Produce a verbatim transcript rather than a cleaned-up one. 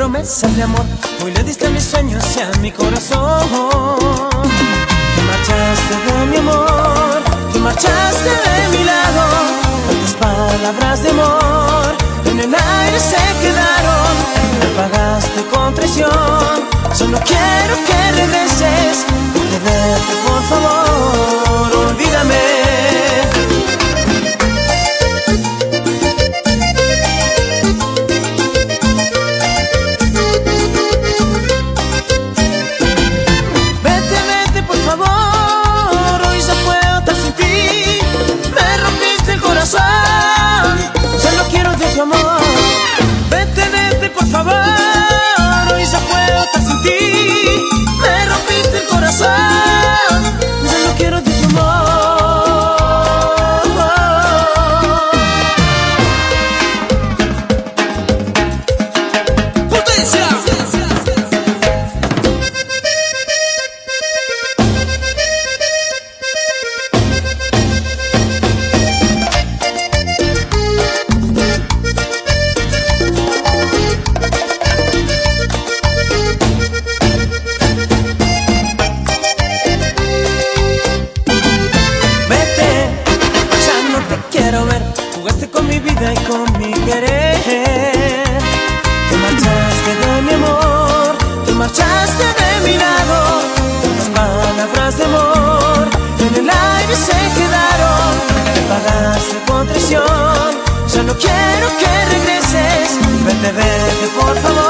promesas de amor, hoy le diste a mis sueños y a mi corazón. Te marchaste de mi amor, te marchaste de mi lado. Tantas palabras de amor en el aire se quedaron. Me pagaste con traición, solo quiero que regreses. Te vete, por favor, olvídame. Solo quiero de tu amor. Vete, vete, por favor. Hoy ya puedo estar sin ti. Me rompiste el corazón. Solo quiero de tu amor. ¡Potencia! Quiero ver, jugaste con mi vida y con mi querer. Te marchaste de mi amor, te marchaste de mi lado. Las palabras de amor en el aire se quedaron. Me pagaste con traición, ya no quiero que regreses. Vete, vete, por favor.